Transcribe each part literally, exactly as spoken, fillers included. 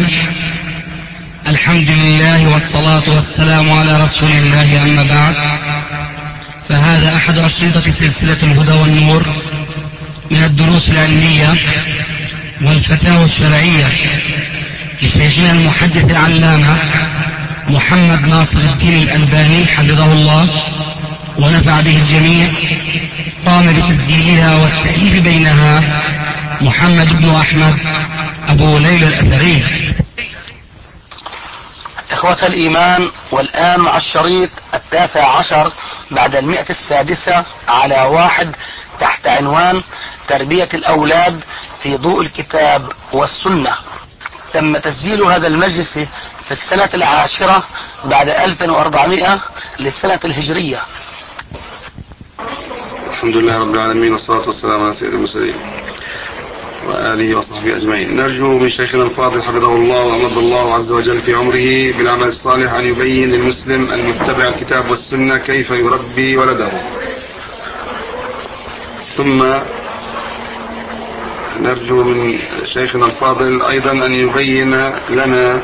الرحيم. الحمد لله والصلاة والسلام على رسول الله، أما بعد، فهذا أحد أشرطة سلسلة الهدى والنور من الدروس العلمية والفتاوى الشرعية لشيخنا المحدث العلامة محمد ناصر الدين الألباني حفظه الله ونفع به الجميع. قام بتسجيلها والتأليف بينها محمد بن أحمد أبو ليلى الأثري. إخوة الإيمان، والآن مع الشريط التاسع عشر بعد المئة السادسة على واحد تحت عنوان تربية الأولاد في ضوء الكتاب والسنة. تم تسجيل هذا المجلس في السنة العاشرة بعد ألف وأربعمائة للسنة الهجرية. الحمد لله رب العالمين، والصلاة والسلام على سيد المرسلين وآله وصحبه أجمعين. نرجو من شيخنا الفاضل حفظه الله وأمد الله عز وجل في عمره بالعمل الصالح أن يبين للمسلم المتبع الكتاب والسنة كيف يربي ولده. ثم نرجو من شيخنا الفاضل أيضا أن يبين لنا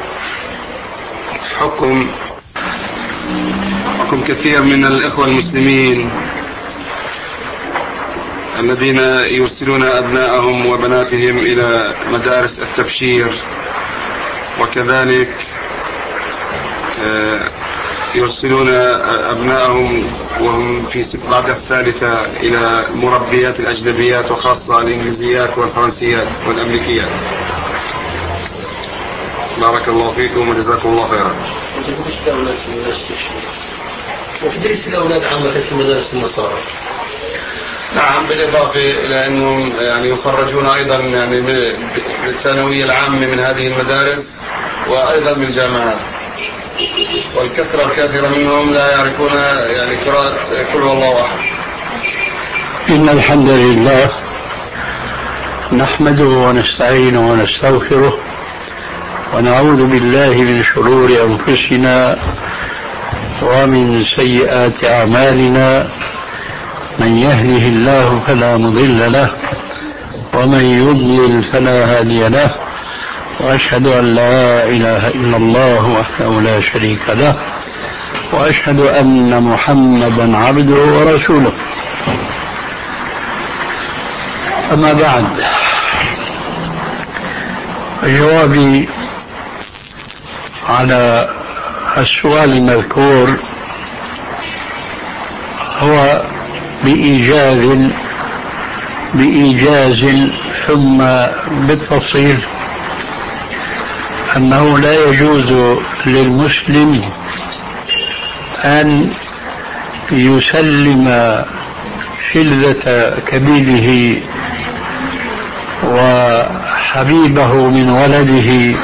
حكم حكم كثير من الإخوة المسلمين الذين يرسلون أبناءهم وبناتهم إلى مدارس التبشير، وكذلك يرسلون أبناءهم وهم في بعد الثالثة إلى مربيات الأجنبيات، وخاصة الإنجليزيات والفرنسيات والأمريكيات. بارك الله فيكم وجزاكم الله خيرا. وتدريس الأولاد عامة في مدارس النصارى؟ نعم، بالإضافة إلى أنهم يعني يخرجون أيضا يعني بالثانوية العامة من هذه المدارس، وأيضا من الجامعات، والكثرة الكثيرة منهم لا يعرفون يعني قراءة قل هو الله أحد. إن الحمد لله نحمده ونستعينه ونستغفره ونعوذ بالله من شرور أنفسنا ومن سيئات أعمالنا. من يهده الله فلا مضل له ومن يضلل فلا هادي له، وأشهد أن لا إله إلا الله وحده لا شريك له، وأشهد أن محمدا عبده ورسوله. أما بعد، جوابي على السؤال المذكور هو بإيجاز بإيجاز ثم بالتفصيل أنه لا يجوز للمسلم أن يسلم شلة كبيده وحبيبه من ولده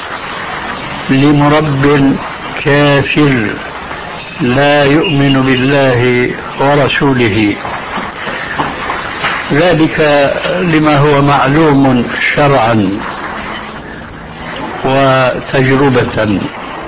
لمرب كافر لا يؤمن بالله ورسوله، ذلك لما هو معلوم شرعا وتجربة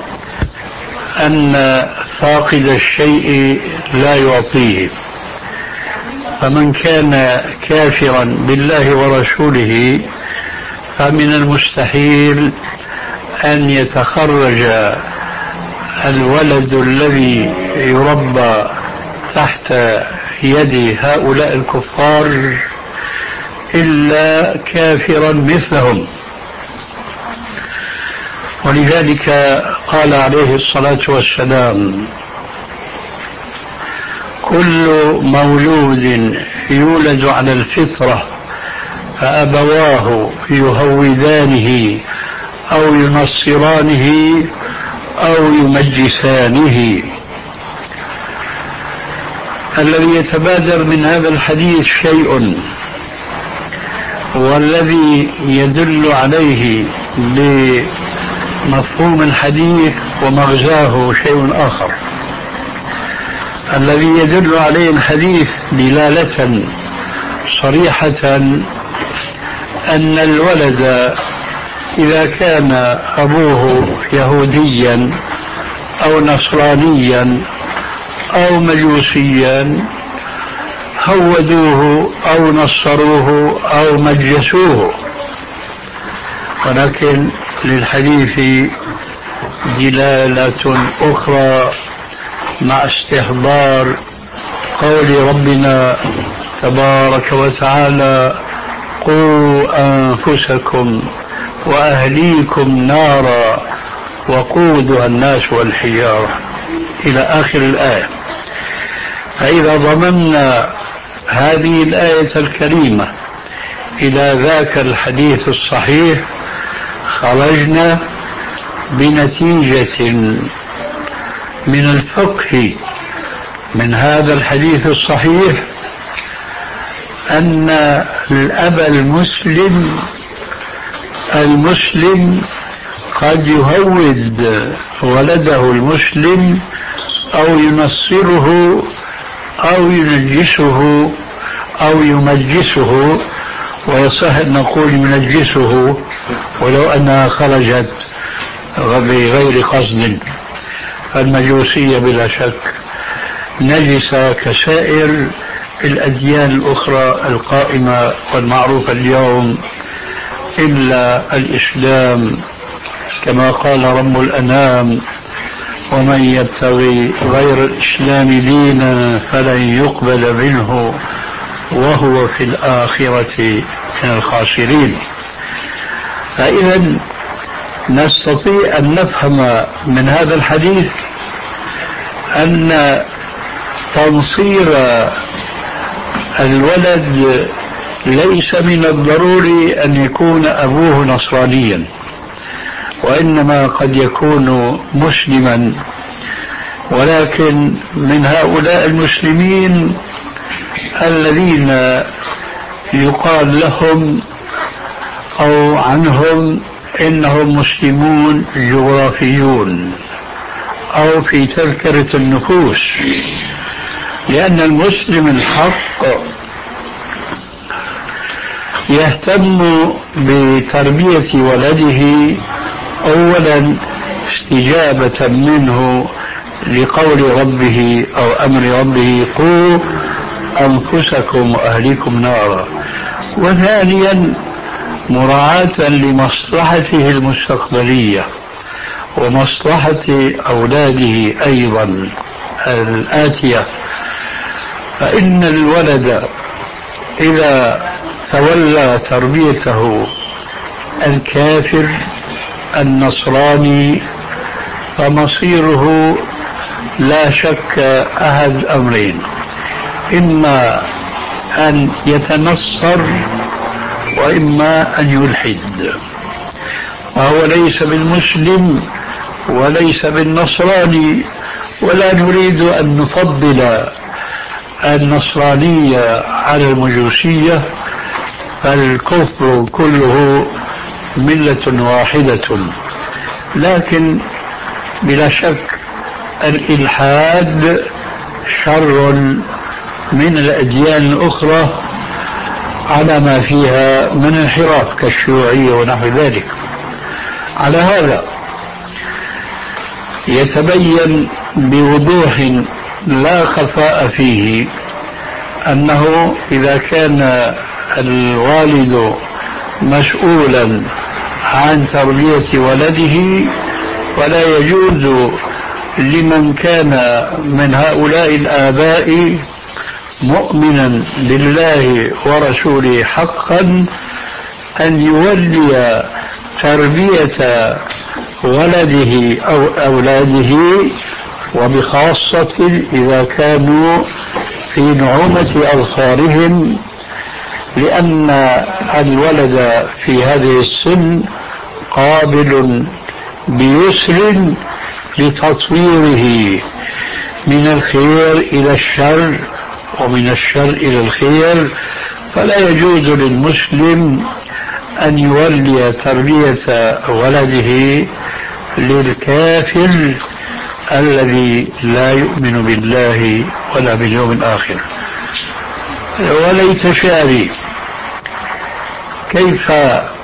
أن فاقد الشيء لا يعطيه. فمن كان كافرا بالله ورسوله فمن المستحيل أن يتخرج الولد الذي يربى تحت يد هؤلاء الكفار إلا كافرا مثلهم. ولذلك قال عليه الصلاة والسلام: كل مولود يولد على الفطرة فأبواه يهودانه أو ينصرانه أو يمجسانه. الذي يتبادر من هذا الحديث شيء، والذي يدل عليه بمفهوم الحديث ومغزاه شيء آخر. الذي يدل عليه الحديث دلالة صريحة أن الولد إذا كان أبوه يهوديا أو نصرانيا أو مجوسيا هودوه أو نصروه أو مجسوه، ولكن للحديث دلالة أخرى مع استحضار قول ربنا تبارك وتعالى: قوا أنفسكم وأهليكم نارا وقودها الناس والحجارة إلى آخر الآية. فإذا ضممنا هذه الآية الكريمة إلى ذاك الحديث الصحيح خرجنا بنتيجة من الفقه من هذا الحديث الصحيح أن الأب المسلم المسلم قد يهود ولده المسلم أو ينصره أو ينجسه أو يمجسه، ويصح أن نقول ينجسه ولو أنها خرجت بغير قصد، فالمجوسية بلا شك نجسة كسائر الأديان الأخرى القائمة والمعروفة اليوم إلا الإسلام، كما قال رب الأنام: ومن يبتغي غير الإسلام دينا فلن يقبل منه وهو في الآخرة من الخاسرين. فإذا نستطيع أن نفهم من هذا الحديث أن تنصير الولد ليس من الضروري أن يكون أبوه نصرانيا، وإنما قد يكون مسلما، ولكن من هؤلاء المسلمين الذين يقال لهم أو عنهم إنهم مسلمون جغرافيون أو في تذكرة النفوس، لأن المسلم الحق يهتم بتربية ولده أولا استجابة منه لقول ربه أو أمر ربه: قوا أنفسكم وأهليكم نارا، وثانيا مراعاة لمصلحته المستقبلية ومصلحة أولاده أيضا الآتية. فإن الولد إذا تولى تربيته الكافر النصراني فمصيره لا شك أحد أمرين: إما أن يتنصر وإما أن يلحد، وهو ليس بالمسلم وليس بالنصراني، ولا نريد أن نفضل النصرانية على المجوسية، فالكفر كله ملة واحدة. لكن بلا شك الإلحاد شر من الأديان الأخرى على ما فيها من انحراف كالشيوعية ونحو ذلك. على هذا يتبين بوضوح لا خفاء فيه أنه إذا كان الوالد مسؤولا عن تربية ولده فلا يجوز لمن كان من هؤلاء الآباء مؤمنا بالله ورسوله حقا أن يولي تربية ولده أو أولاده، وبخاصة إذا كانوا في نعومة أظفارهم، لأن الولد في هذه السن قابل بيسر لتطويره من الخير إلى الشر ومن الشر إلى الخير، فلا يجوز للمسلم أن يولي تربية ولده للكافر الذي لا يؤمن بالله ولا باليوم الآخر. وليت شعري كيف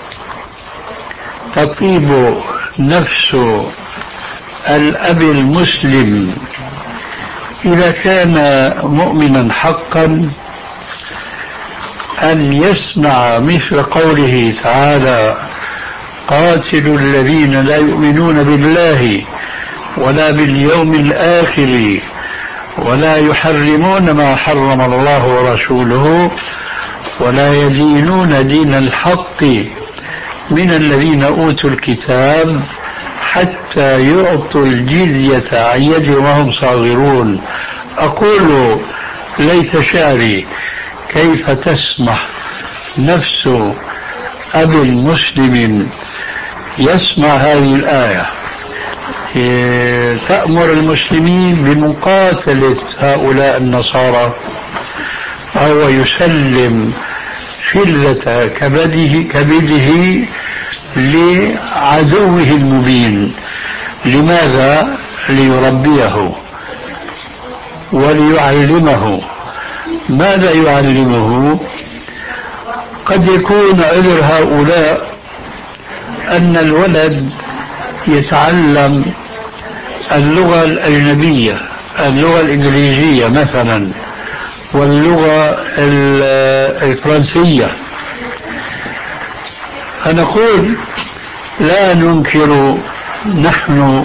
تطيب نفس الأب المسلم إذا كان مؤمنا حقا أن يسمع مثل قوله تعالى: قاتلوا الذين لا يؤمنون بالله ولا باليوم الآخر ولا يحرمون ما حرم الله ورسوله ولا يدينون دين الحق من الذين أوتوا الكتاب حتى يعطوا الجزية عن يد وهم صاغرون. أقول ليت شعري كيف تسمح نفس أب مسلم يسمع هذه الآية تأمر المسلمين بمقاتلة هؤلاء النصارى وهو يسلم شلة كبده, كبده لعدوه المبين. لماذا؟ ليربيه وليعلمه. ماذا يعلمه؟ قد يكون عذر هؤلاء أن الولد يتعلم اللغة الأجنبية، اللغة الإنجليزية مثلا، واللغة الفرنسية. فنقول لا ننكر نحن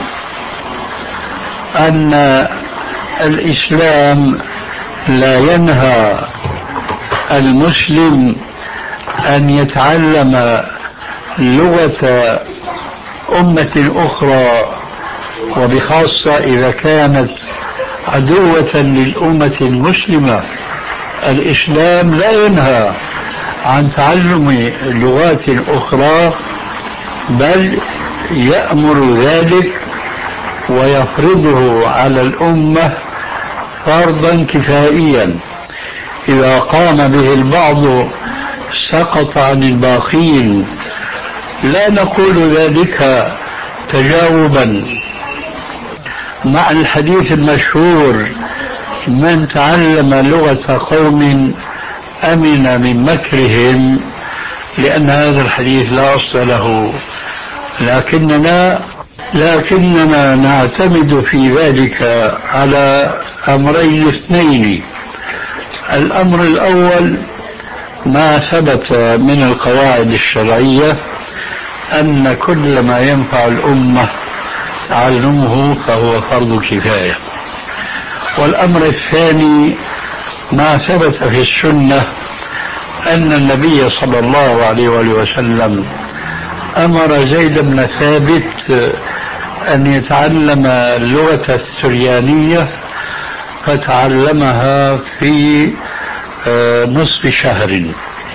أن الإسلام لا ينهى المسلم أن يتعلم لغة أمة أخرى، وبخاصة إذا كانت عدوة للأمة المسلمة. الإسلام لا ينهى عن تعلم لغات أخرى، بل يأمر ذلك ويفرضه على الأمة فرضا كفائيا. إذا قام به البعض سقط عن الباقين. لا نقول ذلك تجاوبا مع الحديث المشهور: من تعلم لغة قوم أمن من مكرهم، لأن هذا الحديث لا أصل له. لكننا لكننا نعتمد في ذلك على أمرين اثنين. الأمر الأول ما ثبت من القواعد الشرعية أن كل ما ينفع الأمة تعلمه فهو فرض كفاية. والأمر الثاني ما ثبت في السنة أن النبي صلى الله عليه وسلم أمر زيد بن ثابت أن يتعلم اللغة السريانية، فتعلمها في نصف شهر.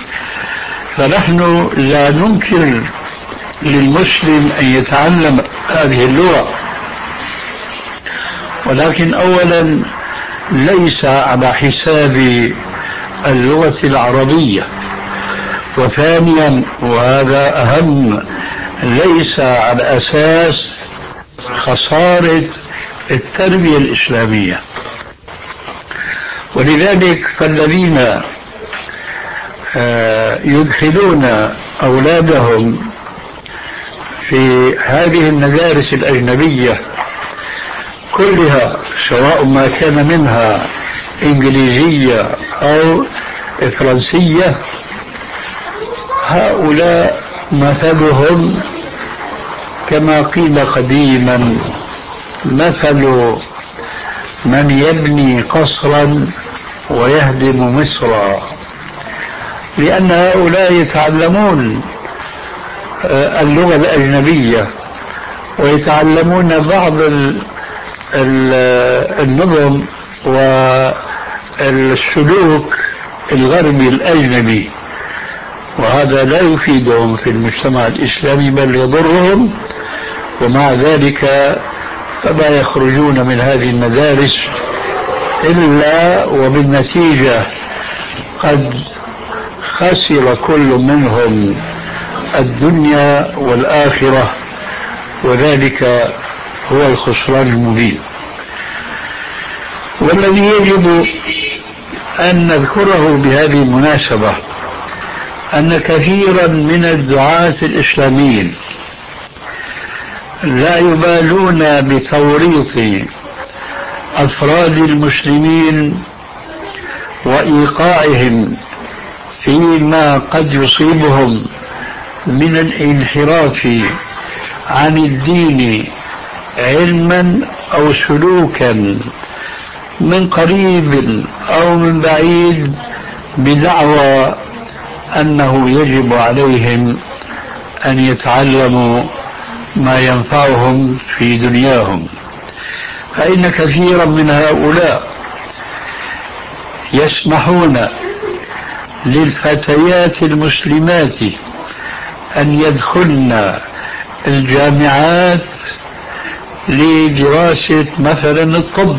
فنحن لا ننكر للمسلم أن يتعلم هذه اللغة، ولكن أولا ليس على حساب اللغة العربية، وثانيا وهذا أهم ليس على أساس خسارة التربية الإسلامية. ولذلك فالذين يدخلون أولادهم في هذه المدارس الأجنبية كلها، سواء ما كان منها إنجليزية أو فرنسية، هؤلاء مثلهم كما قيل قديما: مثل من يبني قصرا ويهدم مصرا. لأن هؤلاء يتعلمون اللغة الأجنبية ويتعلمون بعض النظم والسلوك الغربي الأجنبي، وهذا لا يفيدهم في المجتمع الإسلامي بل يضرهم. ومع ذلك فما يخرجون من هذه المدارس إلا وبالنتيجة قد خسر كل منهم الدنيا والآخرة، وذلك هو الخسران المبين. والذي يجب أن نذكره بهذه المناسبة أن كثيرا من الدعاة الإسلاميين لا يبالون بتوريط أفراد المسلمين وإيقاعهم فيما قد يصيبهم من الانحراف عن الدين علما أو سلوكا من قريب أو من بعيد بدعوى أنه يجب عليهم أن يتعلموا ما ينفعهم في دنياهم. فإن كثيرا من هؤلاء يسمحون للفتيات المسلمات أن يدخلن الجامعات لدراسة مثلا الطب،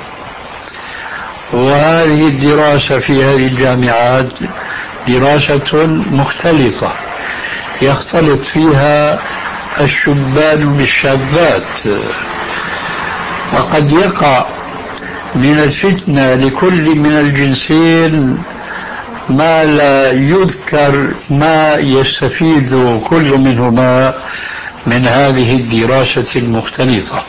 وهذه الدراسة في هذه الجامعات دراسة مختلطة يختلط فيها الشبان بالشابات، وقد يقع من الفتنة لكل من الجنسين ما لا يذكر ما يستفيد كل منهما من هذه الدراسة المختلطة.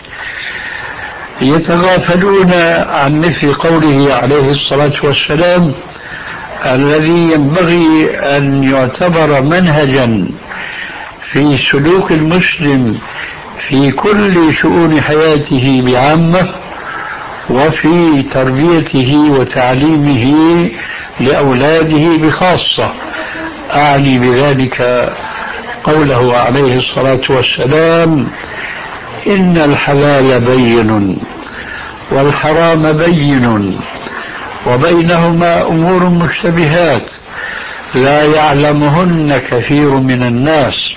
يتغافلون عن مثل قوله عليه الصلاة والسلام الذي ينبغي أن يعتبر منهجا في سلوك المسلم في كل شؤون حياته بعامة وفي تربيته وتعليمه لأولاده بخاصة. أعني بذلك قوله عليه الصلاة والسلام إن الحلال بين والحرام بين وبينهما أمور مشتبهات لا يعلمهن كثير من الناس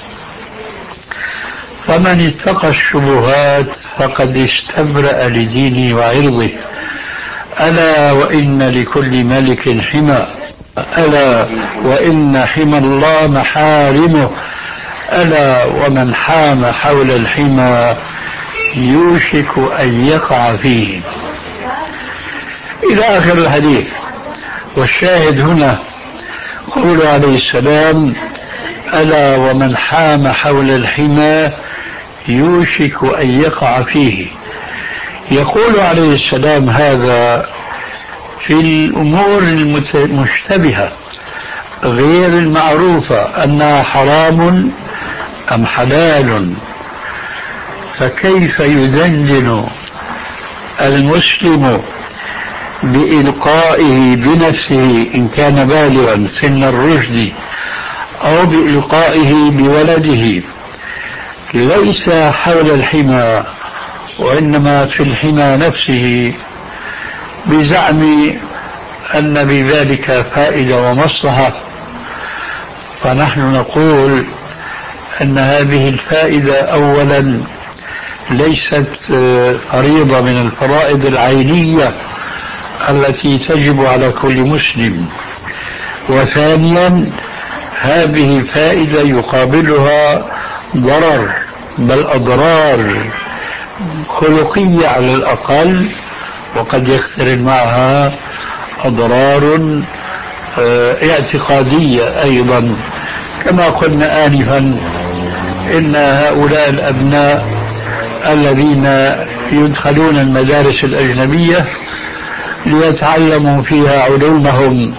فمن اتقى الشبهات فقد استبرأ لدينه وعرضه ألا وإن لكل ملك حمى ألا وإن حمى الله محارمه ألا ومن حام حول الحمى يوشك أن يقع فيه، إلى آخر الحديث. والشاهد هنا قوله عليه السلام ألا ومن حام حول الحمى يوشك أن يقع فيه. يقول عليه السلام هذا في الأمور المشتبهة غير المعروفة أنها حرام أم حلال، فكيف يدندن المسلم بإلقائه بنفسه إن كان بالغا سن الرشد أو بإلقائه بولده ليس حول الحمى وإنما في الحمى نفسه بزعم أن بذلك فائدة ومصلحة؟ فنحن نقول أن هذه الفائدة أولا ليست فريضة من الفرائض العينية التي تجب على كل مسلم، وثانيا هذه الفائدة يقابلها ضرر بل أضرار خلقية على الأقل، وقد يقترن معها أضرار اعتقادية أيضا. كما قلنا آنفا إن هؤلاء الأبناء الذين يدخلون المدارس الأجنبية ليتعلموا فيها علومهم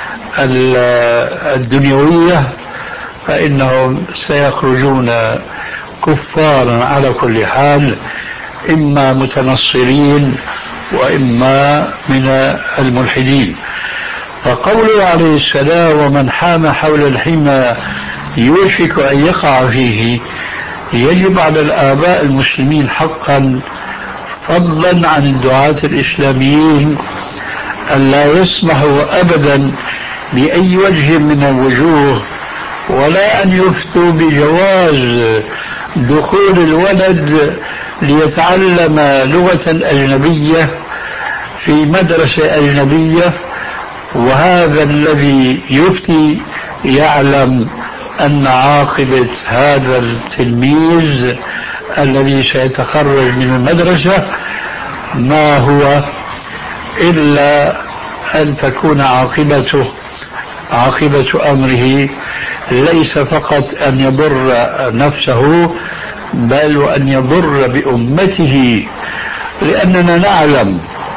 الدنيوية فإنهم سيخرجون كفارا على كل حال، إما متنصرين وإما من الملحدين. فقوله عليه السلام ومن حام حول الحمى يوشك أن يقع فيه يجب على الآباء المسلمين حقا فضلا عن الدعاة الإسلاميين أن لا يسمحوا أبدا بأي وجه من الوجوه ولا أن يفتوا بجواز دخول الولد ليتعلم لغة أجنبية في مدرسة أجنبية، وهذا الذي يفتي يعلم أن عاقبة هذا التلميذ الذي سيتخرج من المدرسة ما هو إلا أن تكون عاقبته عاقبة أمره ليس فقط أن يضر نفسه بل وأن يضر بأمته، لأننا نعلم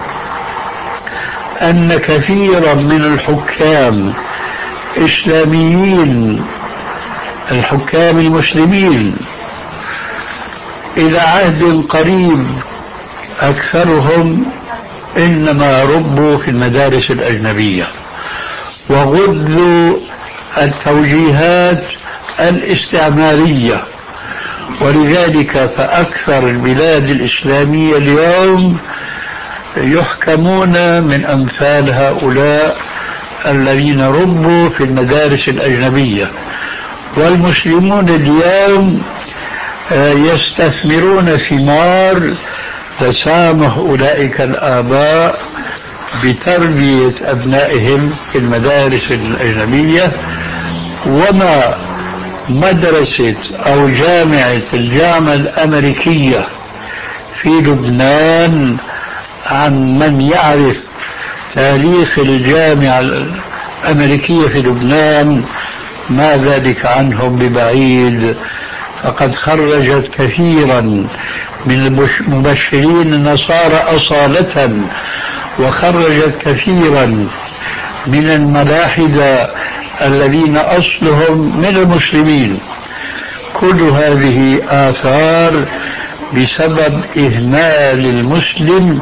أن كثيرا من الحكام إسلاميين الحكام المسلمين إلى عهد قريب أكثرهم إنما ربوا في المدارس الأجنبية وغذوا التوجيهات الاستعمارية، ولذلك فأكثر البلاد الإسلامية اليوم يحكمون من أمثال هؤلاء الذين ربوا في المدارس الأجنبية. والمسلمون اليوم يستثمرون ثمار تسامح أولئك الآباء بتربية أبنائهم في المدارس الأجنبية. وما مدرسة أو جامعة الجامعة الأمريكية في لبنان، عن من يعرف تاريخ الجامعة الأمريكية في لبنان ما ذلك عنهم ببعيد، فقد خرجت كثيرا من المبشرين النصارى أصالة، وخرجت كثيرا من الملاحدة الذين أصلهم من المسلمين. كل هذه آثار بسبب إهمال المسلم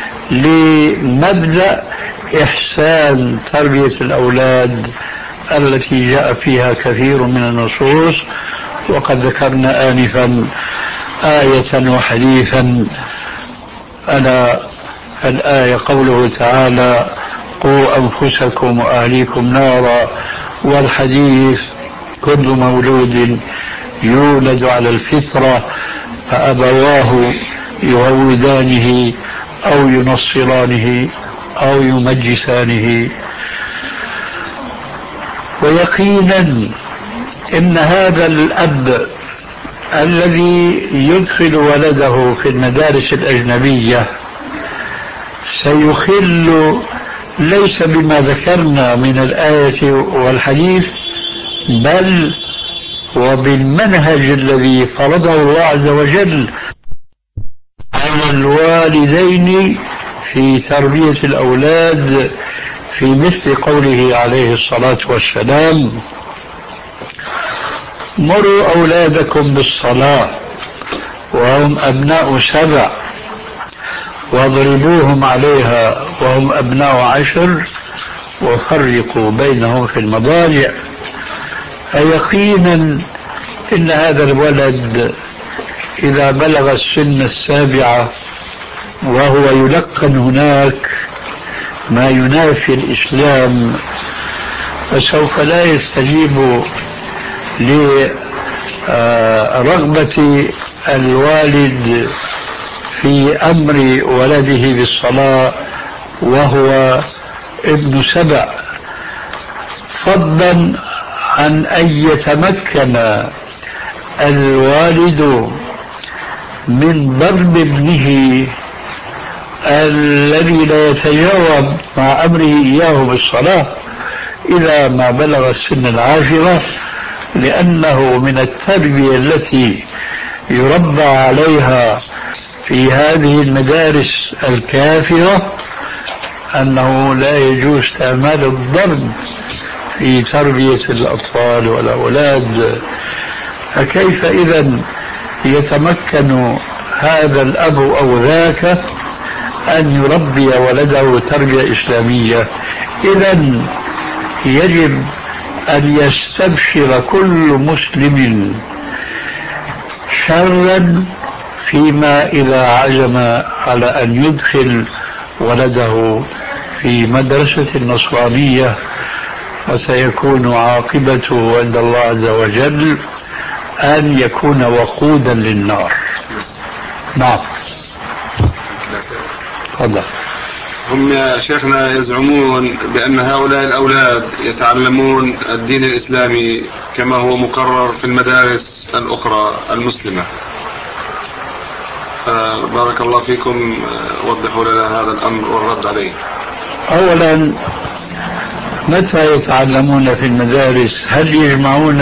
لمبدأ إحسان تربية الأولاد التي جاء فيها كثير من النصوص. وقد ذكرنا آنفا آية وحديثا، ألا الآية قوله تعالى: قوا أنفسكم وأهليكم نارا، والحديث: كل مولود يولد على الفطرة فأبواه يهودانه أو ينصرانه أو يمجسانه. ويقينا إن هذا الأب الذي يدخل ولده في المدارس الأجنبية سيخل ليس بما ذكرنا من الآية والحديث، بل وبالمنهج الذي فرضه الله عز وجل على الوالدين في تربية الأولاد، في مثل قوله عليه الصلاة والسلام: مروا أولادكم بالصلاة وهم أبناء سبع واضربوهم عليها وهم أبناء عشر وفرقوا بينهم في المضاجع. فيقينا إن هذا الولد إذا بلغ السن السابعة وهو يلقن هناك ما ينافي الإسلام، فسوف لا يستجيب لرغبة الوالد في أمر ولده بالصلاة وهو ابن سبع، فضلا عن أن يتمكن الوالد من ضرب ابنه الذي لا يتجاوب مع أمره إياه بالصلاة إذا ما بلغ السن العاشرة، لأنه من التربية التي يربى عليها في هذه المدارس الكافرة أنه لا يجوز استعمال الضرب في تربية الأطفال والأولاد. فكيف إذن يتمكن هذا الأب أو ذاك أن يربي ولده تربية إسلامية؟ إذن يجب أن يستبشر كل مسلم شرا فيما إذا عزم على أن يدخل ولده في مدرسة النصرانية، وسيكون عاقبته عند الله عز وجل أن يكون وقودا للنار. نعم. تفضل. هم يا شيخنا يزعمون بأن هؤلاء الأولاد يتعلمون الدين الإسلامي كما هو مقرر في المدارس الأخرى المسلمة. بارك الله فيكم، وضحوا لنا هذا الأمر والرد عليه. أولا، متى يتعلمون في المدارس؟ هل يجمعون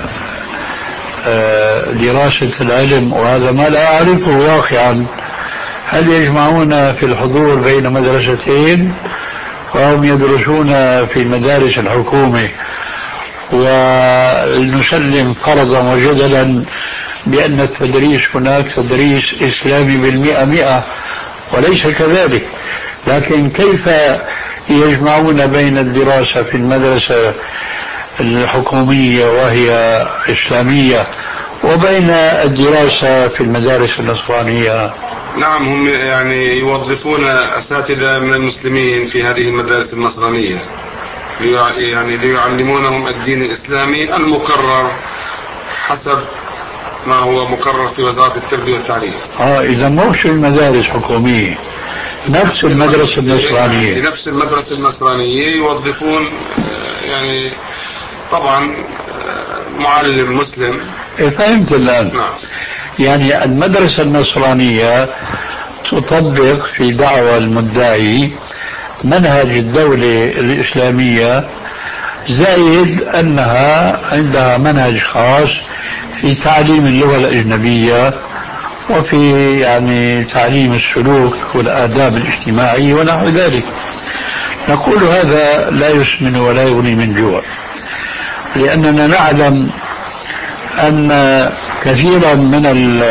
دراسة العلم؟ وهذا ما لا أعرفه واقعا. هل يجمعون في الحضور بين مدرستين وهم يدرسون في المدارس الحكومة ونسلم فرضا وجدلا بأن التدريس هناك تدريس إسلامي بالمئة مئة، وليس كذلك. لكن كيف يجمعون بين الدراسة في المدرسة الحكومية وهي إسلامية وبين الدراسة في المدارس النصرانية؟ نعم، هم يعني يوظفون أساتذة من المسلمين في هذه المدارس النصرانية يعني ليعلمونهم الدين الإسلامي المقرر حسب ما هو مقرر في وزارة التربية والتعليم. آه إذا مش المدارس حكومية، نفس المدرسة النصرانية. في نفس المدرسة النصرانية يوظفون يعني طبعا معلم مسلم. فهمت الآن. نعم. يعني المدرسة النصرانية تطبق في دعوى المدعي منهج الدولة الإسلامية، زائد أنها عندها منهج خاص في تعليم اللغة الأجنبية وفي يعني تعليم السلوك والآداب الاجتماعية ونحو ذلك. نقول هذا لا يسمن ولا يغني من جوع، لأننا نعلم أن كثيرا من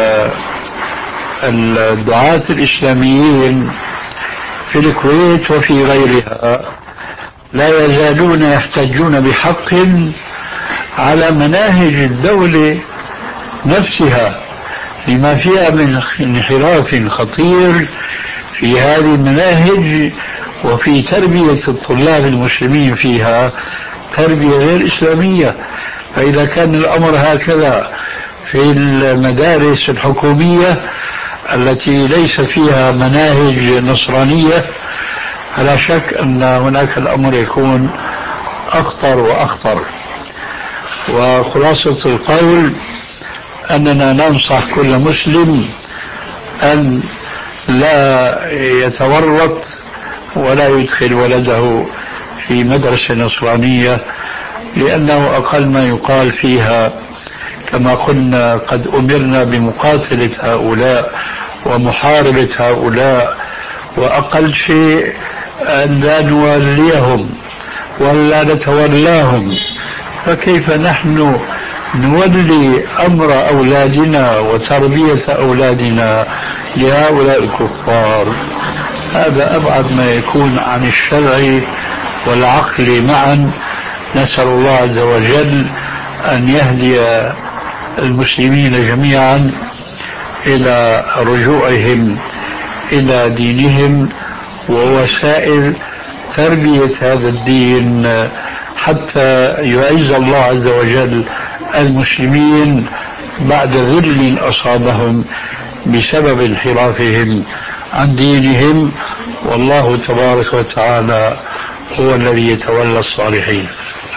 الدعاة الإسلاميين في الكويت وفي غيرها لا يزالون يحتجون بحق على مناهج الدولة نفسها لما فيها من انحراف خطير في هذه المناهج وفي تربية الطلاب المسلمين فيها تربية غير إسلامية. فإذا كان الأمر هكذا في المدارس الحكومية التي ليس فيها مناهج نصرانية، فلا شك أن هناك الأمر يكون أخطر وأخطر. وخلاصة القول أننا ننصح كل مسلم أن لا يتورط ولا يدخل ولده في مدرسة نصرانية، لأنه أقل ما يقال فيها كما قلنا قد أمرنا بمقاتلة هؤلاء ومحاربة هؤلاء، وأقل شيء أن لا نوليهم ولا نتولاهم. فكيف نحن نولي أمر أولادنا وتربية أولادنا لهؤلاء الكفار؟ هذا أبعد ما يكون عن الشرع والعقل معا. نسأل الله عز وجل أن يهدي المسلمين جميعا إلى رجوعهم إلى دينهم ووسائل تربية هذا الدين، حتى يعز الله عز وجل المسلمين بعد ذل أصابهم بسبب انحرافهم عن دينهم. والله تبارك وتعالى هو الذي يتولى الصالحين.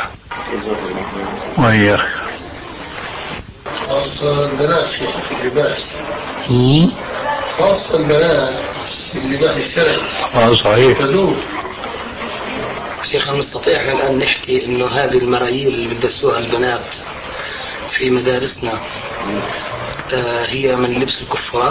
وإياك. خاصة البنات شيخ في اللباس، خاصة البنات في اللباس الشرعي. آه صحيح. شيخ نستطيع الآن نحكي إنه هذه المرايل اللي بيلبسوها البنات في مدارسنا آه هي من لبس الكفار؟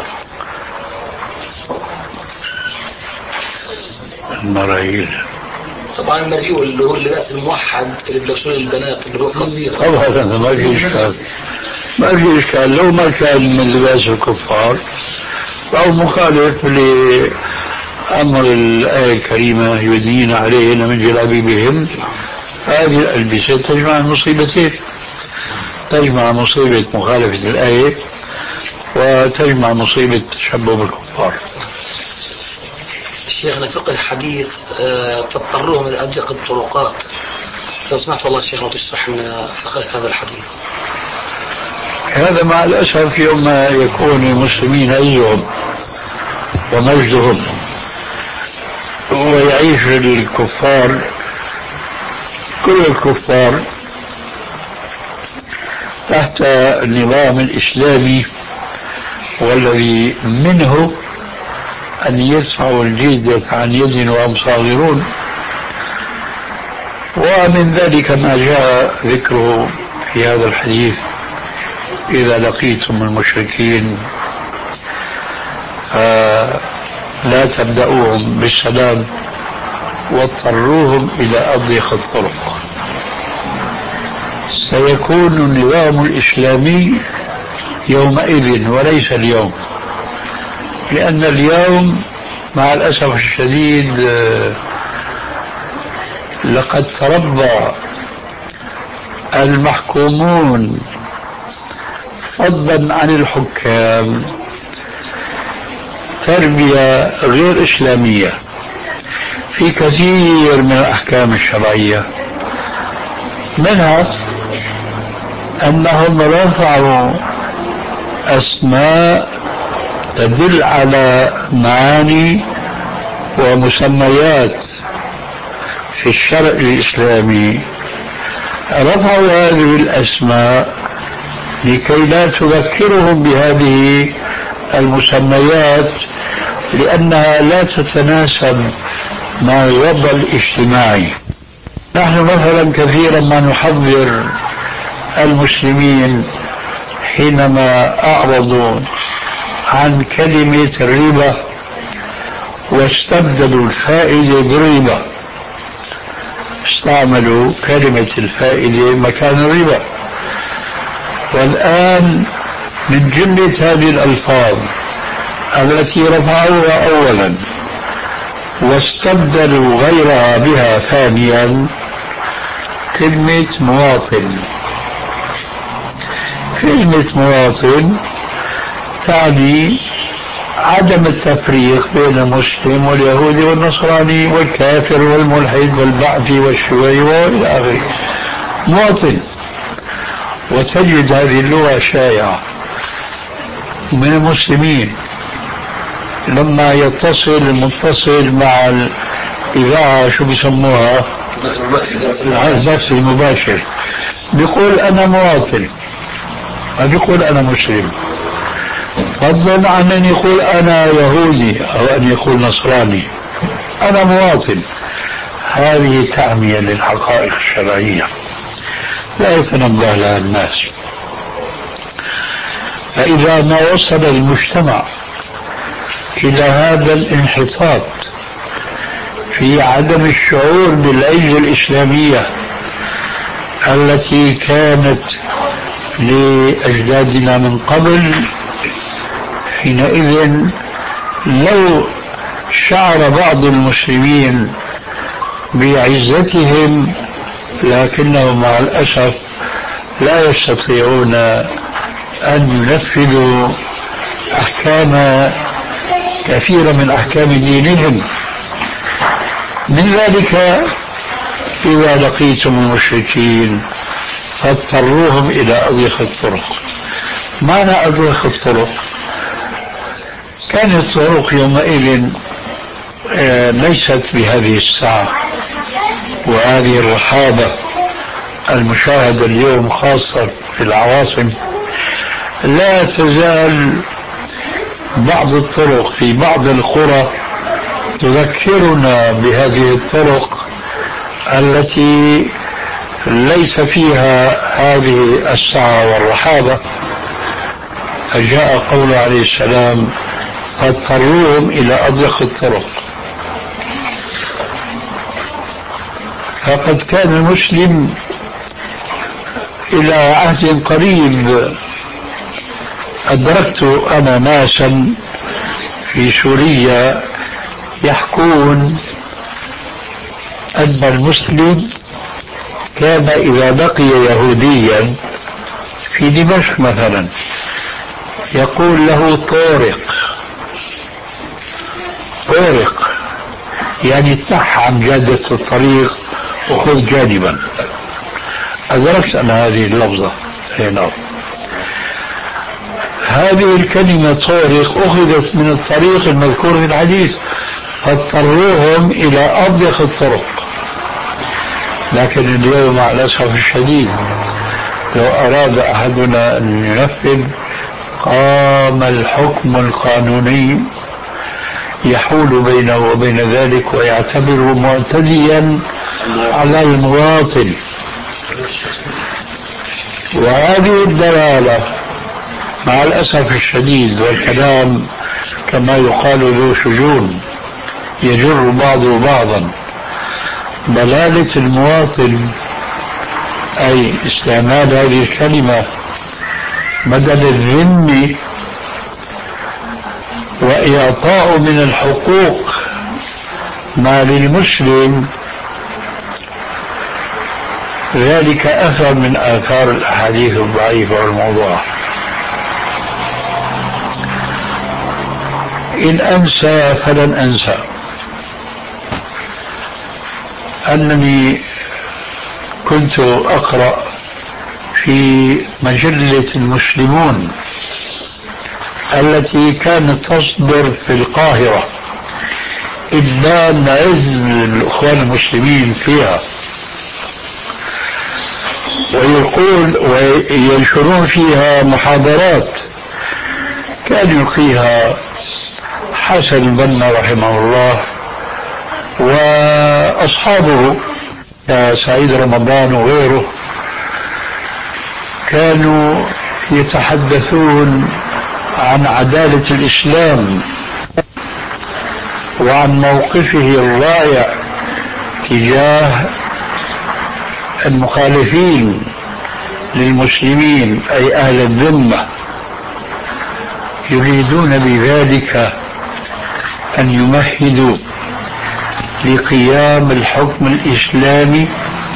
المرايل طبعا المريول اللي هو اللباس الموحد اللي بيلبسوه البنات اللي هو قصير. طبعا ما في إشكال، ما في إشكال لو ما كان من لباس الكفار أو مخالف لأمر الآية الكريمة يدين عليهن من جلابيبهن. هذه الألبسة تجمع المصيبتين، تجمع مصيبة مخالفة الآية وتجمع مصيبة تشبه بالكفار. شيخنا فقه حديث فاضطروهم إلى أضيق الطرقات، لو سمحت والله شيخنا تشرح لنا فقه هذا الحديث. هذا مع الأسف يوم ما يكون المسلمين عزهم ومجدهم ويعيش الكفار كل الكفار تحت النظام الإسلامي، والذي منه أن يدفعوا الجزية عن يد وهم صاغرون. ومن ذلك ما جاء ذكره في هذا الحديث: إذا لقيتم المشركين فلا تبدأوهم بالسلام واضطروهم إلى أضيق الطرق. سيكون النظام الإسلامي يومئذ وليس اليوم، لأن اليوم مع الأسف الشديد لقد تربى المحكومون فضلا عن الحكام تربية غير إسلامية في كثير من الأحكام الشرعية، منها أنهم رفعوا أسماء تدل على معاني ومسميات في الشرع الإسلامي، رفعوا هذه الأسماء لكي لا تذكرهم بهذه المسميات لأنها لا تتناسب مع الوضع الاجتماعي. نحن مثلا كثيرا ما نحذر المسلمين حينما أعرضوا عن كلمة الربا واستبدلوا الفائدة بالربا، استعملوا كلمة الفائدة مكان الربا. والآن من جملة هذه الألفاظ التي رفعوها أولا واستبدلوا غيرها بها ثانيا كلمة مواطن. كلمة مواطن تعني عدم التفريق بين المسلم واليهودي والنصراني والكافر والملحد والبعثي والشيوعي وإلى آخره. مواطن. وتجد هذه اللغة شائعة من المسلمين لما يتصل المتصل مع الإذاعة شو بيسموها الدرس المباشر بيقول أنا مواطن، ما بيقول أنا مسلم، فضلا عن أن يقول أنا يهودي أو أن يقول نصراني. أنا مواطن. هذه تعمية للحقائق الشرعية لا يتنبه لها الناس. فإذا ما وصل المجتمع إلى هذا الانحطاط في عدم الشعور بالعزة الإسلامية التي كانت لأجدادنا من قبل، حينئذ لو شعر بعض المسلمين بعزتهم لكنهم مع الأسف لا يستطيعون أن ينفذوا أحكام كثيرة من أحكام دينهم. من ذلك إذا لقيتم المشركين فاضطروهم إلى أضيق الطرق. معنى أضيق الطرق كانت الطرق يومئذ ليست بهذه السعة وهذه الرحابة المشاهدة اليوم خاصة في العواصم. لا تزال بعض الطرق في بعض القرى تذكرنا بهذه الطرق التي ليس فيها هذه السعة والرحابة. فجاء قول عليه السلام فاضطروهم إلى أضيق الطرق. فقد كان المسلم إلى عهد قريب أدركت أنا ناسا في سوريا يحكون أن المسلم كان إذا لقي يهوديا في دمشق مثلا يقول له طارق. طارق يعني اتح عن جادة الطريق وخذ جانبا. أدركت أنا هذه اللفظة هنا. هذه الكلمة طارق أخذت من الطريق المذكور في الحديث فاضطروهم إلى أضيق الطرق. لكن اليوم مع الأسف الشديد لو أراد أحدنا أن ينفذ قام الحكم القانوني يحول بينه وبين ذلك ويعتبره معتديا على المواطن. وهذه الدلالة مع الأسف الشديد والكلام كما يقال ذو شجون يجر بعضه بعضا. دلالة المواطن أي استعمال هذه الكلمة بدل الذم وإعطاء من الحقوق ما للمسلم، ذلك أثر من آثار الأحاديث الضعيفة والموضوعة. إن أنسى فلن أنسى أنني كنت أقرأ في مجلة المسلمون التي كانت تصدر في القاهرة إبان عز الإخوان المسلمين فيها، ويقول وينشرون فيها محاضرات كان يلقيها حسن البنا رحمه الله وأصحابه سعيد رمضان وغيره، كانوا يتحدثون عن عدالة الإسلام وعن موقفه الرائع تجاه المخالفين للمسلمين أي أهل الذمة، يريدون بذلك أن يمهدوا لقيام الحكم الإسلامي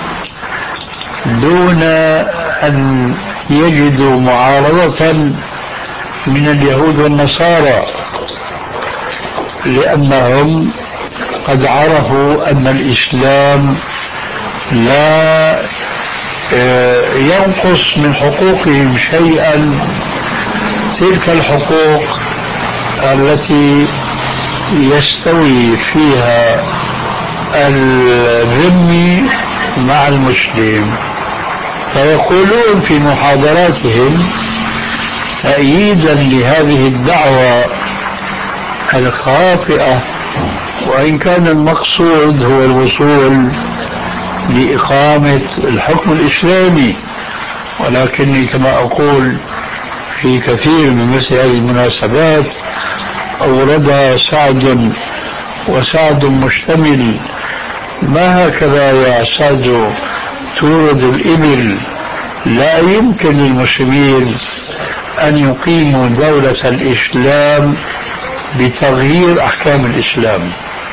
دون أن يجدوا معارضة من اليهود والنصارى، لأنهم قد عرفوا أن الإسلام لا ينقص من حقوقهم شيئا، تلك الحقوق التي يستوي فيها الذمي مع المسلم. فيقولون في محاضراتهم تأييدا لهذه الدعوة الخاطئة، وإن كان المقصود هو الوصول لإقامة الحكم الإسلامي، ولكني كما أقول في كثير من مثل هذه المناسبات أوردها سعد، وسعد مشتمل، ما هكذا يا سعد تورد الإبل. لا يمكن للمسلمين أن يقيموا دولة الإسلام بتغيير أحكام الإسلام،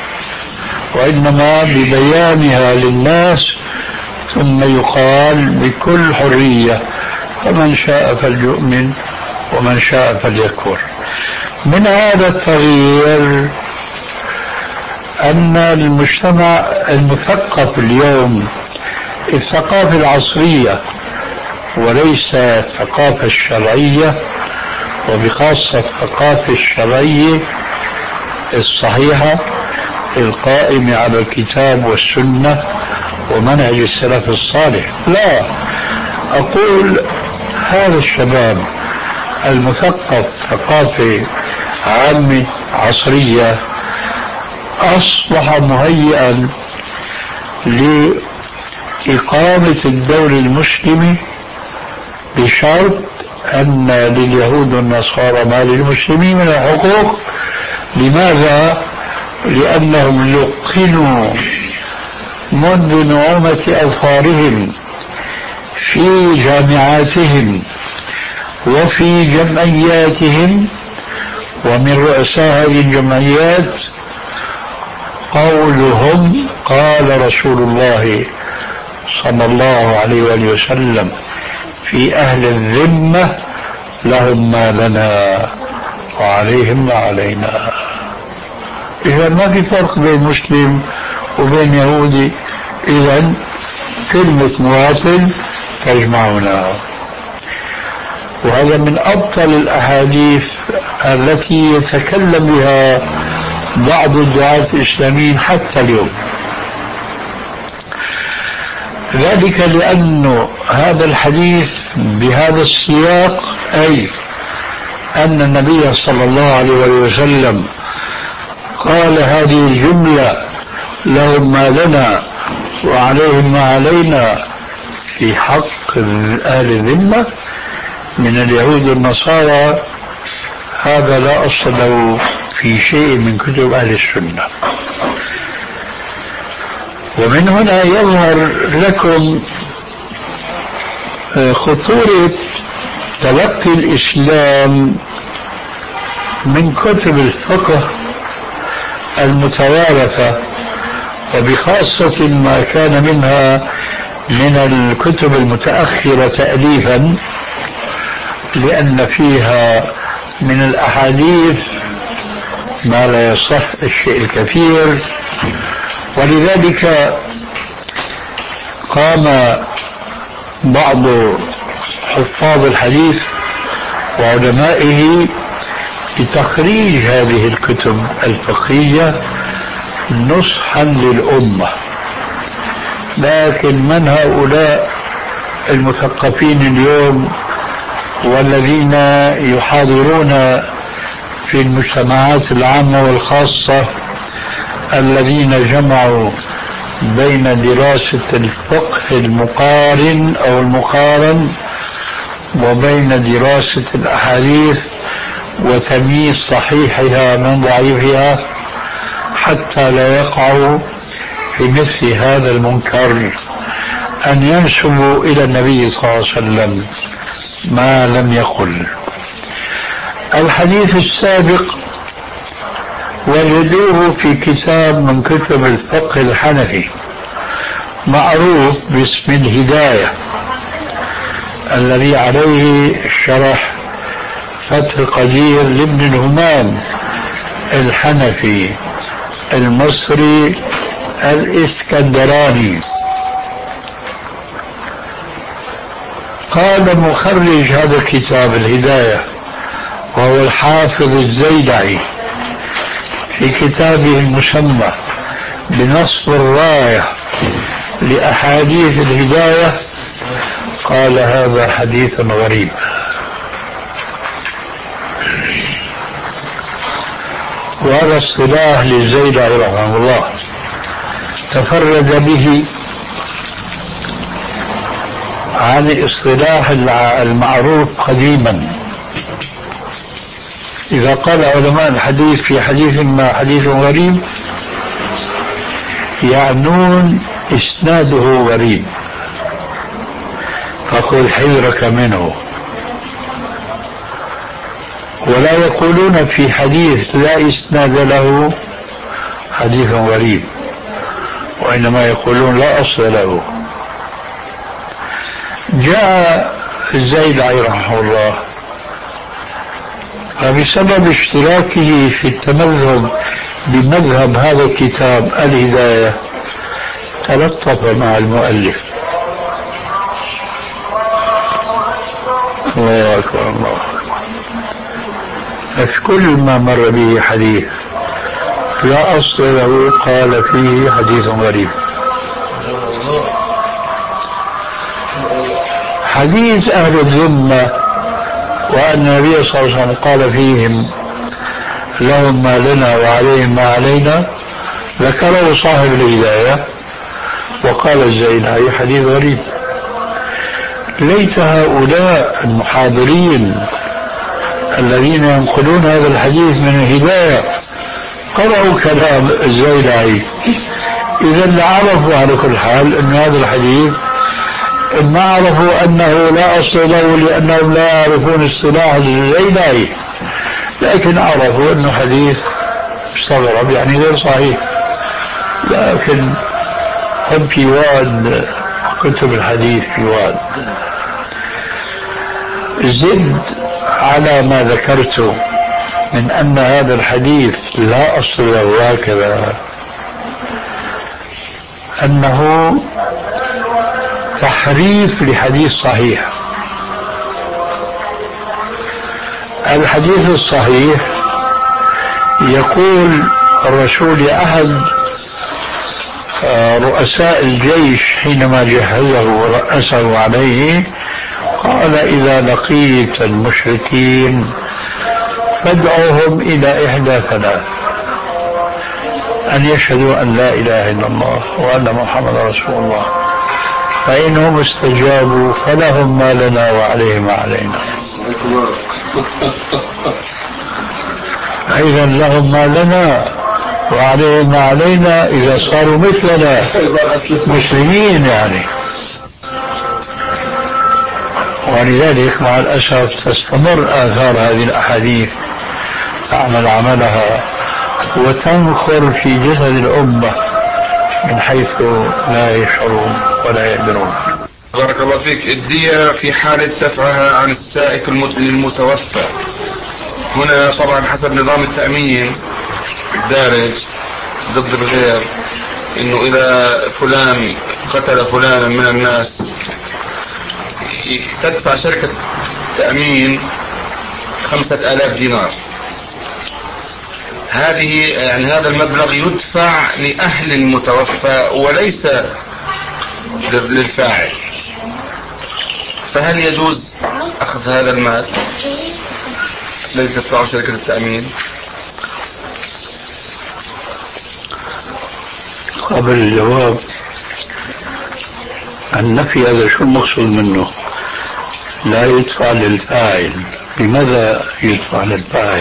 وإنما ببيانها للناس، ثم يقال بكل حرية فمن شاء فليؤمن ومن شاء فليكفر. من هذا التغيير أن المجتمع المثقف اليوم، الثقافة العصرية وليس الثقافة الشرعية، وبخاصة الثقافة الشرعية الصحيحة القائمة على الكتاب والسنة ومنهج السلف الصالح، لا، أقول هذا الشباب المثقف ثقافة عامة عصرية أصبح مهيئا لإقامة الدولة المسلمة بشرط أن لليهود والنصارى ما للمسلمين من الحقوق. لماذا؟ لأنهم لقنوا منذ نعومة أظفارهم في جامعاتهم وفي جمعياتهم ومن رؤساء هذه الجمعيات قولهم قال رسول الله صلى الله عليه وآله وسلم في أهل الذمة لهم ما لنا وعليهم ما علينا. إذا ما في فرق بين مسلم وبين يهودي، إذا كلمة مواطن تجمعنا. وهذا من أبطل الأحاديث التي يتكلم بها بعض الدعاة الإسلاميين حتى اليوم، ذلك لأن هذا الحديث بهذا السياق، أي أن النبي صلى الله عليه وسلم قال هذه الجملة لهم ما لنا وعليهم ما علينا في حق أهل الذمة من اليهود والنصارى، هذا لا أصل له في شيء من كتب أهل السنة. ومن هنا يظهر لكم خطورة تلقي الإسلام من كتب الفقه المتوارثة، وبخاصة ما كان منها من الكتب المتأخرة تأليفا، لأن فيها من الأحاديث ما لا يصح الشيء الكثير. ولذلك قام بعض حفاظ الحديث وعلمائه بتخريج هذه الكتب الفقهية نصحا للأمة. لكن من هؤلاء المثقفين اليوم والذين يحاضرون في المجتمعات العامة والخاصة، الذين جمعوا بين دراسة الفقه المقارن أو المقارن وبين دراسة الأحاديث وتمييز صحيحها من ضعيفها، حتى لا يقعوا في مثل هذا المنكر أن ينسبوا إلى النبي صلى الله عليه وسلم ما لم يقل. الحديث السابق وجدوه في كتاب من كتب الفقه الحنفي معروف باسم الهداية، الذي عليه شرح فتح القدير لابن الهمام الحنفي المصري الإسكندراني. قال مخرج هذا الكتاب الهداية وهو الحافظ الزيلعي في كتابه المسمى بنصب الراية لأحاديث الهداية، قال هذا حديث غريب. وهذا اصطلاح للزيلعي رحمه الله تفرد به عن الاصطلاح المعروف قديما. إذا قال علماء الحديث في حديث ما حديث غريب يعنون إسناده غريب، فخذ حذرك منه. ولا يقولون في حديث لا إسناد له حديث غريب، وإنما يقولون لا أصل له. جاء الزيلعي رحمه الله فبسبب اشتراكه في التمذهب بمذهب هذا الكتاب الهداية تلطف مع المؤلف. الله أكبر الله أكبر. في كل ما مر به حديث لا أصل له قال فيه حديث غريب. حديث أهل الذمة وأن النبي صلى الله عليه وسلم قال فيهم لهم ما لنا وعليهم ما علينا ذكره صاحب الهداية، وقال الزيلعي حديث غريب. ليت هؤلاء المحاضرين الذين ينقلون هذا الحديث من الهداية قرأوا كلام الزيلعي، إذا لعرفوا على كل حال أن هذا الحديث ما عرفوا أنه لا أصل له لأنهم لا يعرفون اصطلاح الزيلعي، لكن عرفوا أنه حديث مستغرب يعني غير صحيح. لكن هم في واد كتب الحديث في واد. زد على ما ذكرته من أن هذا الحديث لا أصل له هكذا أنه تحريف لحديث صحيح. الحديث الصحيح يقول الرسول لأحد رؤساء الجيش حينما جهزه ورأسه عليه، قال إذا لقيت المشركين فادعوهم إلى إحدى ثلاث: أن يشهدوا أن لا إله إلا الله وأن محمد رسول الله، فإنهم استجابوا فلهم ما لنا وعليهم ما علينا. إذا لهم ما لنا وعليهم ما علينا إذا صاروا مثلنا مسلمين يعني. ولذلك مع الأسف تستمر آثار هذه الأحاديث تعمل عملها وتنخر في جسد الأمة من حيث لا يشعرون ولا يدرون. بارك الله فيك. الدية في حالة دفعها عن السائق المتوفى، هنا طبعا حسب نظام التأمين الدارج ضد الغير، انه اذا فلان قتل فلانا من الناس تدفع شركة التأمين خمسة آلاف دينار. هذه يعني هذا المبلغ يدفع لأهل المتوفى وليس للفاعل، فهل يجوز أخذ هذا المال الذي تدفعه شركة التأمين؟ قبل الجواب النفي هذا شو المقصود منه؟ لا يدفع للفاعل، لماذا يدفع للفاعل؟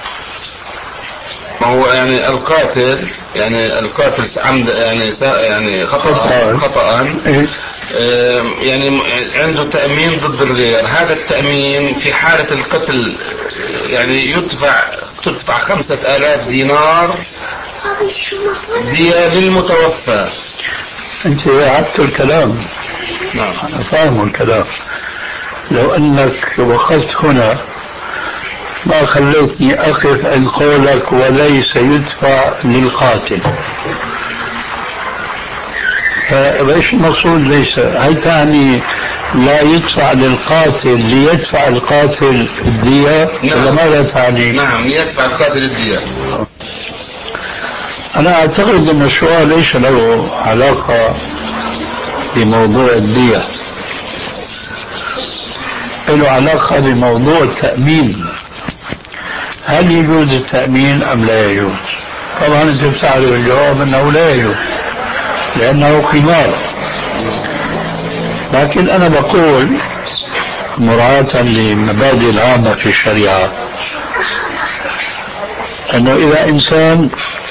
ما هو يعني القاتل يعني القاتل عمد يعني يعني خطأ خطأ يعني عنده تأمين ضد الغير. هذا التأمين في حالة القتل يعني يدفع تدفع خمسة آلاف دينار دية للمتوفى. أنت أعدت الكلام. نعم أنا فاهم الكلام. لو أنك وقفت هنا ما خليتني أقف عند قولك وليس يدفع للقاتل، فايش المقصود؟ ليس هل تعني لا يدفع للقاتل ليدفع القاتل الدية؟ نعم. ولا ماذا تعني؟ نعم ليدفع القاتل الدية. أنا أعتقد أن السؤال ليس له علاقة بموضوع الدية، له علاقة بموضوع التأمين. هل يجوز التأمين أم لا يجوز؟ طبعا أنت بتعرف الجواب أنه لا يجوز لأنه قمار. لكن أنا بقول مراعاة للمبادئ العامة في الشريعة أنه إذا إنسان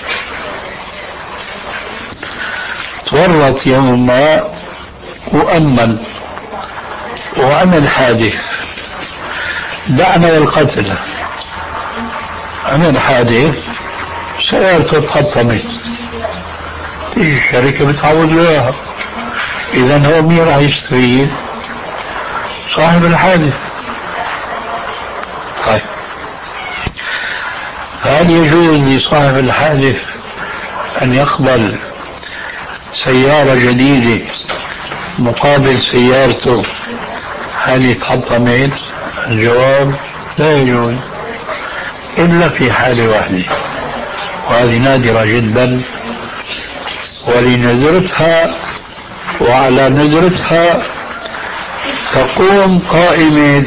تورط يوم ما وأمن وعمل حادث، دعنا والقتل، عمل حادث سيارته تحطمت، تيجي الشركة بتعوض له اياها. إذا هو مين راح يستفيد؟ صاحب الحادث. طيب هل يجوز لصاحب الحادث أن يقبل سيارة جديدة مقابل سيارته هل يتحطمت؟ الجواب لا يجوز إلا في حالة واحدة، وهذه نادرة جدا، ولندرتها وعلى ندرتها تقوم قائمة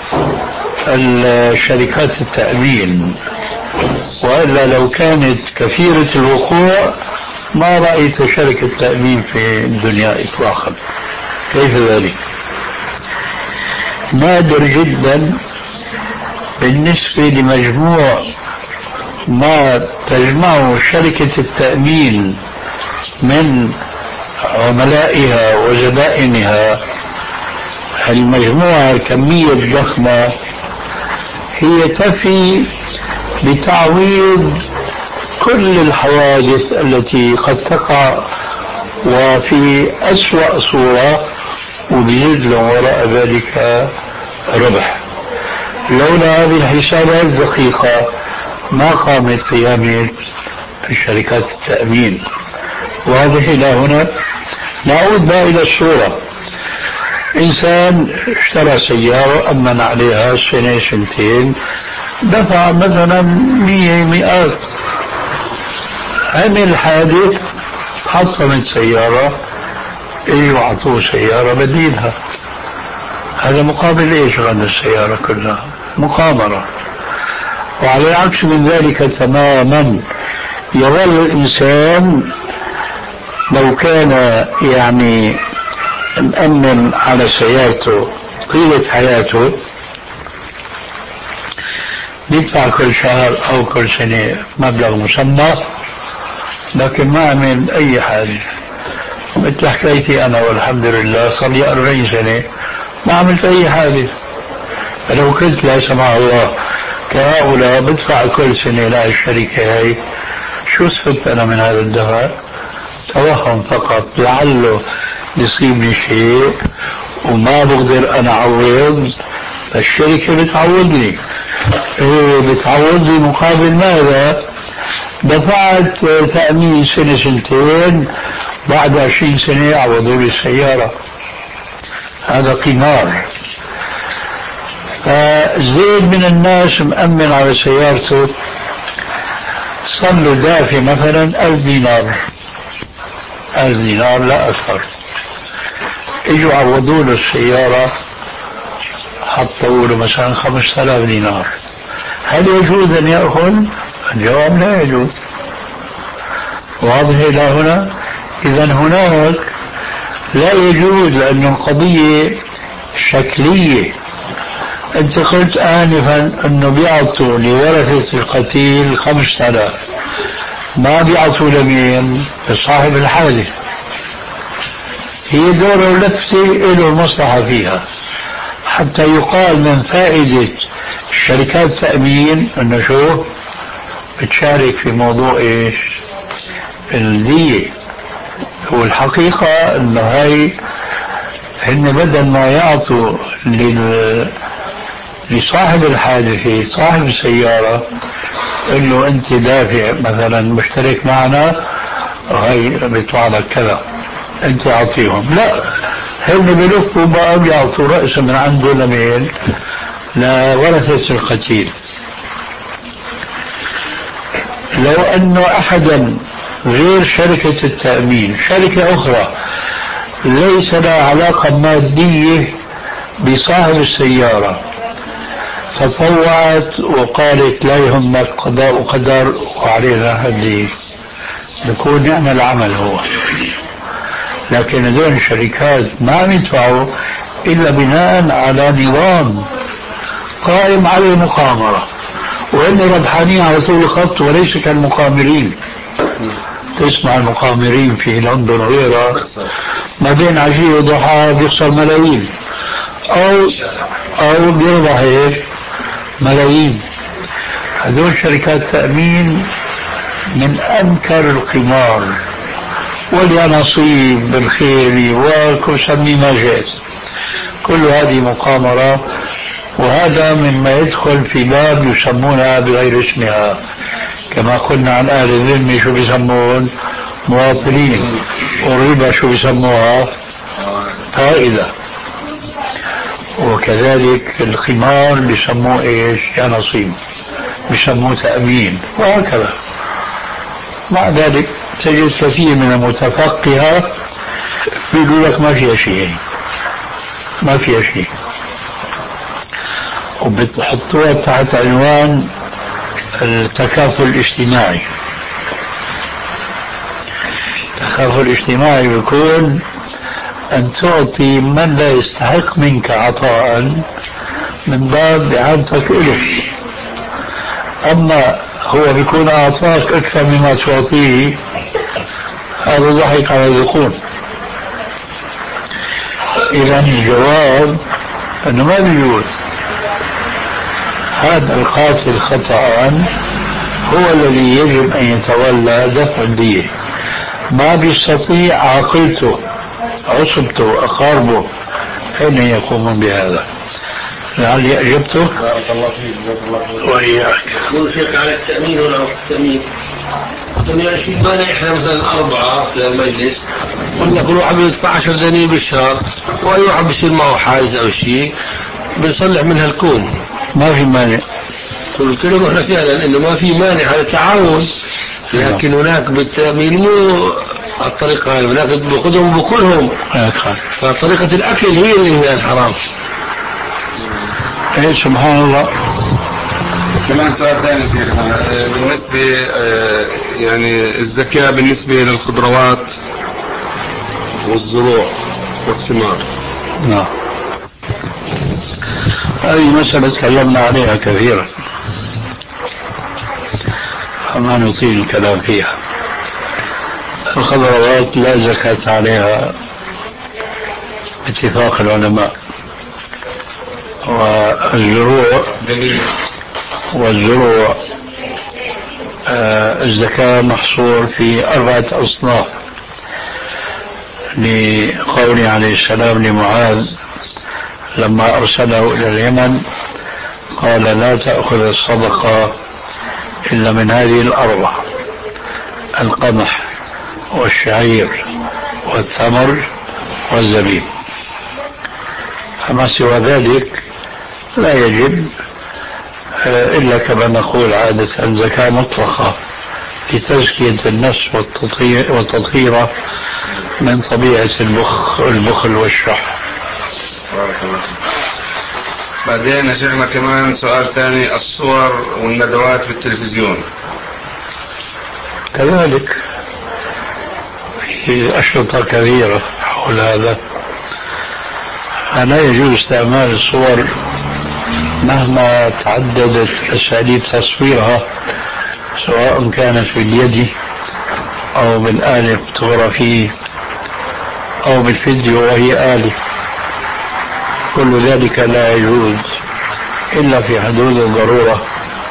الشركات التأمين، وإلا لو كانت كثيرة الوقوع ما رأيت شركة تأمين في الدنيا إطلاقا. كيف ذلك؟ نادر جدا بالنسبة لمجموع ما تجمعه شركة التأمين من عملائها وزبائنها، المجموعة الكمية الضخمة هي تفي بتعويض كل الحوادث التي قد تقع وفي أسوأ صورة، وبيجد له وراء ذلك ربح. لولا هذه الحسابات الدقيقة ما قامت قيامة شركات التأمين. واضح إلى هنا؟ نعود بقى إلى الصورة. إنسان اشترى سيارة أمن عليها سنة سنتين، دفع مثلا مية مئات، عمل حادث حطمت سيارة، اجوا عطوه سيارة بديلها. هذا مقابل ايش غنى السيارة كلها؟ مقامرة. وعلى العكس من ذلك تماما يظل الإنسان لو كان يعني مأمن على سيارته طيلة حياته يدفع كل شهر أو كل سنة مبلغ مسمى، لكن ما عمل أي حاجة. مثل حكايتي أنا والحمد لله صار لي أربعين سنة ما عملت أي حاجة. لو كنت لا سمح الله كهؤلاء بدفع كل سنة للشركة هاي، شو استفدت أنا من هذا الدفع؟ توهم فقط لعله يصيبني شيء وما بقدر أنا أعوض، فالشركة بتعوضني. إيه بتعوضني مقابل ماذا؟ دفعت تأمين سنة سنتين، بعد عشرين سنة عوضوا لي السيارة. هذا قمار. فزيد من الناس مأمن على سيارته، صار له دافع مثلا ألف دينار، ألف دينار لا أكثر، اجوا عوضوا له السيارة حطوا له مثلا خمسة آلاف دينار. هل يجوز أن يأخذ؟ الجواب لا يجوز. واضح إلى هنا؟ إذا هناك لا يجوز، لأن القضية شكلية. أنت قلت آنفا أنه بيعطوا لورثة القتيل خمسة آلاف، ما بيعطوا لمين؟ لصاحب الحادث. هي دورة ولفتة له المصلحة فيها، حتى يقال من فائدة شركات التأمين أنه شو بتشارك في موضوع إيش؟ الدية. والحقيقة أنه هاي هن بدل ما يعطوا لل... لصاحب الحادثة صاحب السيارة انه انت دافع مثلا مشترك معنا هاي بيطلع لك كذا انت اعطيهم، لا، هن بلفوا بقى بيعطوا رأسا من عنده لمين؟ لورثة القتيل. لو انه احدا غير شركة التأمين، شركة اخرى ليس لها علاقة مادية بصاحب السيارة، تطوعت وقالت لا يهمك قضاء وقدر وعلينا هدي، نكون نعمل العمل هو. لكن هذول الشركات ما عم يدفعوا إلا بناء على نظام قائم على المقامرة، وإن ربحانين على طول الخط وليس كالمقامرين. تسمع المقامرين في لندن وغيرها ما بين عشية وضحى بيخسر ملايين، أو أو بيربح إيش؟ ملايين. هذول شركات تأمين من أنكر القمار واليانصيب بالخيل وسمي ما جاءت، كل هذه مقامرة، وهذا مما يدخل في باب يسمونها بغير اسمها، كما قلنا عن أهل الذمة شو بيسمون؟ مواطنين. والربا شو بيسموها؟ فائدة. وكذلك القمار بيسموه ايش؟ يا نصيب، بيسموه تأمين، وهكذا. مع ذلك تجد كثير من المتفقهة بيقول لك ما فيها شيء، ما فيها شيء، وبتحطوها تحت عنوان التكافل الاجتماعي. التكافل الاجتماعي بيكون أن تعطي من لا يستحق منك عطاء من باب إعانتك إله، أما هو بيكون أعطاك أكثر مما تعطيه، هذا ضحك على الذقون. إذا الجواب أنه ما بيجوز. هذا القاتل خطأ هو الذي يجب أن يتولى دفع الدية، ما بيستطيع عاقلته عصبته أقاربه حين يقومون بهذا. لعلي أجبتك. بارك الله فيك. بارك الله فيك. وإياك. يقول شيخ على التأمين ولا التأمين؟ يعني شو مانع احنا مثلا أربعة في المجلس قلنا كل واحد بيدفع عشر دنانير بالشهر، وأي واحد بيصير معه حادث أو شيء بنصلح منها الكون. ما في مانع. قلت لهم احنا فعلا إنه ما في مانع، هذا تعاون، لكن هناك بالتأمين مو الطريقة هاي، هناك بأخذهم بكلهم، فطريقة الأكل هي اللي هي الحرام. ايه سبحان الله. كمان سؤال ثاني شيخنا، بالنسبة يعني الزكاة بالنسبة للخضروات والزروع والثمار. نعم، هذه مسألة تكلمنا عليها كثيرا فما نطيل الكلام فيها. الخضروات لا زكاة عليها باتفاق العلماء، والزروع والزروع آه الزكاة محصور في أربعة أصناف، لقول عليه السلام لمعاذ لما أرسله إلى اليمن قال لا تأخذ الصدقة إلا من هذه الأربع: القمح والشعير والتمر والزبيب، فما سوى ذلك لا يجب إلا كما نقول عادة زكاة مطلقة لتزكية النفس والتطهير من طبيعة البخل, البخل والشح. بعدين يا شيخنا كمان سؤال ثاني: الصور والندوات في التلفزيون كذلك في أشرطة كبيرة حول هذا، لا يجوز استعمال الصور مهما تعددت أساليب تصويرها، سواء كانت باليد أو بالآلة الفوتوغرافية أو بالفيديو وهي آلة، كل ذلك لا يجوز إلا في حدود الضرورة،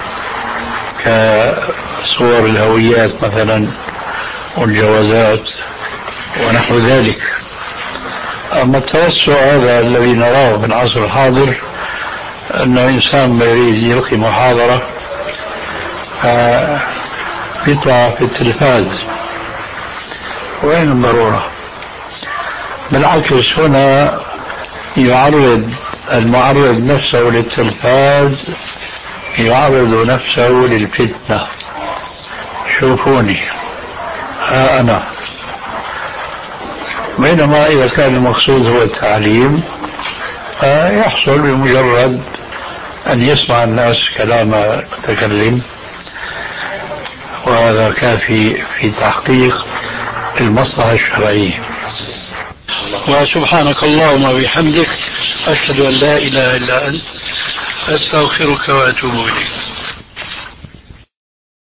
كصور الهويات مثلا والجوازات ونحو ذلك. أما التوسع هذا الذي نراه في العصر الحاضر، أنه إنسان يريد يلقي محاضرة يطلع في التلفاز، وين الضرورة؟ بالعكس هنا يعرض المعرض نفسه للتلفاز، يعرض نفسه للفتنة. شوفوني ها أنا، بينما إذا كان المقصود هو التعليم يحصل بمجرد أن يسمع الناس كلام المتكلم، وهذا كافي في تحقيق المصلحة الشرعية. وسبحانك اللهم وبحمدك، أشهد أن لا إله إلا أنت، أستغفرك وأتوب إليك.